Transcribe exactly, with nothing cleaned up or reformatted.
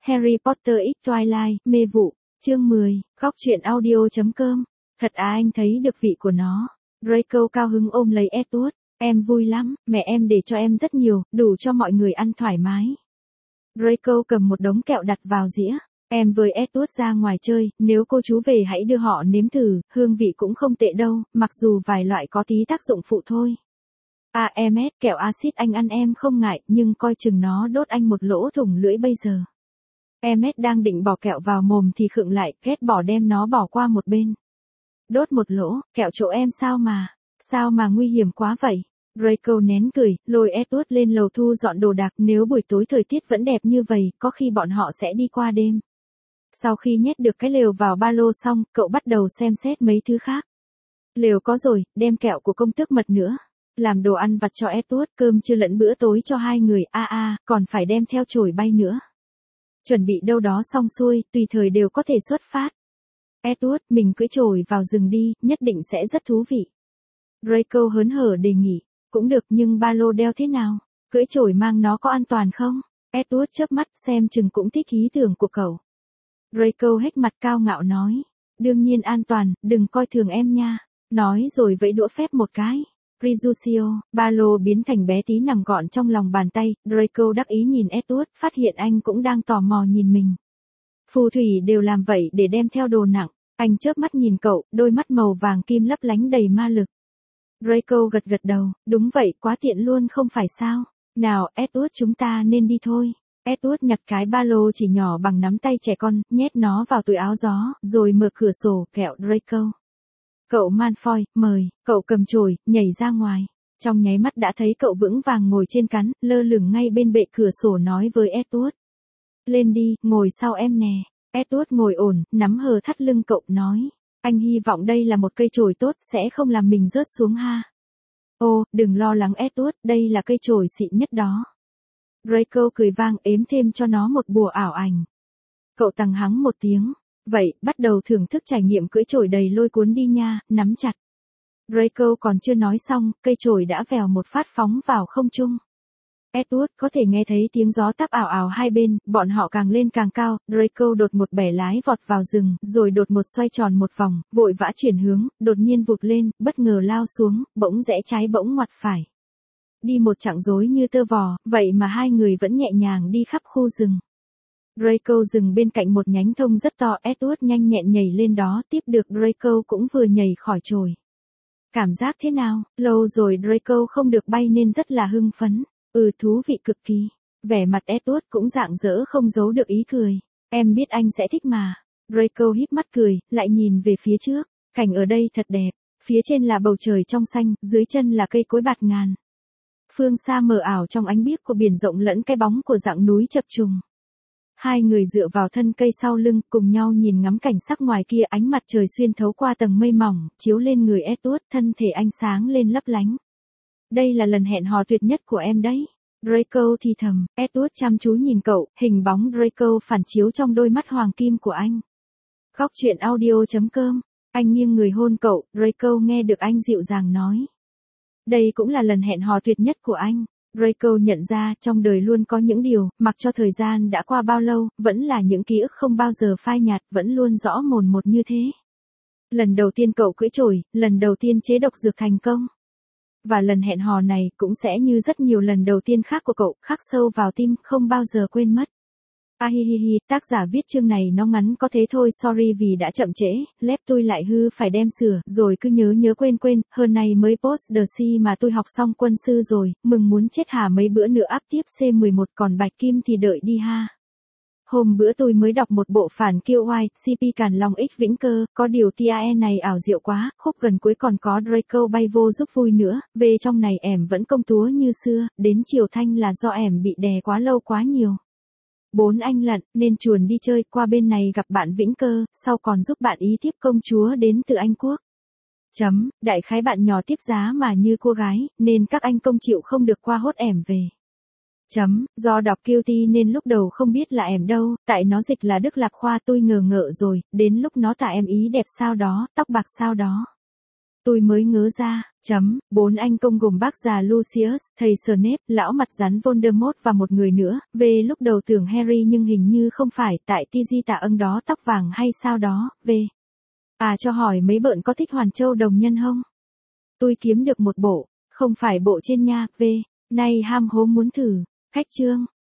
Harry Potter X Twilight, mê vụ, chương mười, góc truyện audio.com. Thật à, anh thấy được vị của nó. Draco cao hứng ôm lấy Edward. Em vui lắm, mẹ em để cho em rất nhiều, đủ cho mọi người ăn thoải mái. Draco cầm một đống kẹo đặt vào dĩa. Em với Edward ra ngoài chơi, nếu cô chú về hãy đưa họ nếm thử, hương vị cũng không tệ đâu, mặc dù vài loại có tí tác dụng phụ thôi. À em ét, kẹo axit anh ăn em không ngại, nhưng coi chừng nó đốt anh một lỗ thủng lưỡi bây giờ. Em ét đang định bỏ kẹo vào mồm thì khựng lại, ghét bỏ đem nó bỏ qua một bên. Đốt một lỗ, kẹo chỗ em sao mà, sao mà nguy hiểm quá vậy? Draco nén cười, lôi Edward lên lầu thu dọn đồ đạc, nếu buổi tối thời tiết vẫn đẹp như vậy, có khi bọn họ sẽ đi qua đêm. Sau khi nhét được cái lều vào ba lô xong, cậu bắt đầu xem xét mấy thứ khác. Lều có rồi, đem kẹo của công tước mật nữa. Làm đồ ăn vặt cho Edward, cơm trưa lẫn bữa tối cho hai người, a a, à, còn phải đem theo chổi bay nữa. Chuẩn bị đâu đó xong xuôi, tùy thời đều có thể xuất phát. Edward, mình cưỡi chổi vào rừng đi, nhất định sẽ rất thú vị. Draco hớn hở đề nghị, cũng được nhưng ba lô đeo thế nào? Cưỡi chổi mang nó có an toàn không? Edward chớp mắt, xem chừng cũng thích ý tưởng của cậu. Draco hếch mặt cao ngạo nói, đương nhiên an toàn, đừng coi thường em nha. Nói rồi vẫy đũa phép một cái. Rizucio, ba lô biến thành bé tí nằm gọn trong lòng bàn tay, Draco đắc ý nhìn Edward, phát hiện anh cũng đang tò mò nhìn mình. Phù thủy đều làm vậy để đem theo đồ nặng, anh chớp mắt nhìn cậu, đôi mắt màu vàng kim lấp lánh đầy ma lực. Draco gật gật đầu, đúng vậy, quá tiện luôn không phải sao. Nào, Edward chúng ta nên đi thôi. Edward nhặt cái ba lô chỉ nhỏ bằng nắm tay trẻ con, nhét nó vào túi áo gió, rồi mở cửa sổ, kẹo Draco. Cậu Malfoy, mời, cậu cầm chổi, nhảy ra ngoài. Trong nháy mắt đã thấy cậu vững vàng ngồi trên cắn, lơ lửng ngay bên bệ cửa sổ nói với Edward. Lên đi, ngồi sau em nè. Edward ngồi ổn, nắm hờ thắt lưng cậu, nói. Anh hy vọng đây là một cây chổi tốt, sẽ không làm mình rớt xuống ha. Ô, đừng lo lắng Edward, đây là cây chổi xịn nhất đó. Draco cười vang, ếm thêm cho nó một bùa ảo ảnh. Cậu tằng hắng một tiếng. Vậy, bắt đầu thưởng thức trải nghiệm cưỡi chổi đầy lôi cuốn đi nha, nắm chặt. Draco còn chưa nói xong, cây chổi đã vèo một phát phóng vào không trung. Edward có thể nghe thấy tiếng gió táp ảo ảo hai bên, bọn họ càng lên càng cao, Draco đột một bẻ lái vọt vào rừng, rồi đột một xoay tròn một vòng, vội vã chuyển hướng, đột nhiên vụt lên, bất ngờ lao xuống, bỗng rẽ trái bỗng ngoặt phải. Đi một chặng rối như tơ vò, vậy mà hai người vẫn nhẹ nhàng đi khắp khu rừng. Draco dừng bên cạnh một nhánh thông rất to, Edward nhanh nhẹn nhảy lên đó, tiếp được Draco cũng vừa nhảy khỏi chổi. Cảm giác thế nào? Lâu rồi Draco không được bay nên rất là hưng phấn. Ừ, thú vị cực kỳ. Vẻ mặt Edward cũng rạng rỡ không giấu được ý cười. Em biết anh sẽ thích mà. Draco híp mắt cười, lại nhìn về phía trước. Cảnh ở đây thật đẹp. Phía trên là bầu trời trong xanh, dưới chân là cây cối bạt ngàn. Phương xa mờ ảo trong ánh biếc của biển rộng lẫn cái bóng của dặng núi chập trùng. Hai người dựa vào thân cây sau lưng, cùng nhau nhìn ngắm cảnh sắc ngoài kia, ánh mặt trời xuyên thấu qua tầng mây mỏng, chiếu lên người Edward, thân thể anh sáng lên lấp lánh. Đây là lần hẹn hò tuyệt nhất của em đấy. Draco thì thầm, Edward chăm chú nhìn cậu, hình bóng Draco phản chiếu trong đôi mắt hoàng kim của anh. Góc truyện audio.com, anh nghiêng người hôn cậu, Draco nghe được anh dịu dàng nói. Đây cũng là lần hẹn hò tuyệt nhất của anh. Draco nhận ra trong đời luôn có những điều, mặc cho thời gian đã qua bao lâu, vẫn là những ký ức không bao giờ phai nhạt, vẫn luôn rõ mồn một như thế. Lần đầu tiên cậu cưỡi chổi, lần đầu tiên chế độc dược thành công. Và lần hẹn hò này cũng sẽ như rất nhiều lần đầu tiên khác của cậu, khắc sâu vào tim, không bao giờ quên mất. A hi hi hi, tác giả viết chương này nó ngắn có thế thôi, sorry vì đã chậm trễ, lép tôi lại hư phải đem sửa, rồi cứ nhớ nhớ quên quên, hơn này mới post the si mà tôi học xong quân sư rồi, mừng muốn chết hả, mấy bữa nữa áp tiếp C mười một, còn Bạch Kim thì đợi đi ha. Hôm bữa tôi mới đọc một bộ phản kiêu oai, xê pê Càn Long X Vĩnh Cơ, có điều tie này ảo diệu quá, khúc gần cuối còn có Draco bay vô giúp vui nữa, về trong này ẻm vẫn công túa như xưa, đến chiều thanh là do ẻm bị đè quá lâu quá nhiều. Bốn anh lận, nên chuồn đi chơi, qua bên này gặp bạn Vĩnh Cơ, sau còn giúp bạn ý tiếp công chúa đến từ Anh Quốc. Chấm, đại khái bạn nhỏ tiếp giá mà như cô gái, nên các anh công chịu không được qua hốt ẻm về. Chấm, do đọc Cutie nên lúc đầu không biết là ẻm đâu, tại nó dịch là Đức Lạc Khoa, tôi ngờ ngợ rồi, đến lúc nó tả em ý đẹp sao đó, tóc bạc sao đó. Tôi mới ngớ ra, chấm, bốn anh công gồm bác già Lucius, thầy Snape, lão mặt rắn Voldemort và một người nữa, về lúc đầu tưởng Harry nhưng hình như không phải, tại ti di tạ ưng đó tóc vàng hay sao đó, về. À cho hỏi mấy bợn có thích Hoàn Châu Đồng Nhân không? Tôi kiếm được một bộ, không phải bộ trên nha, về, nay ham hố muốn thử, khách trương.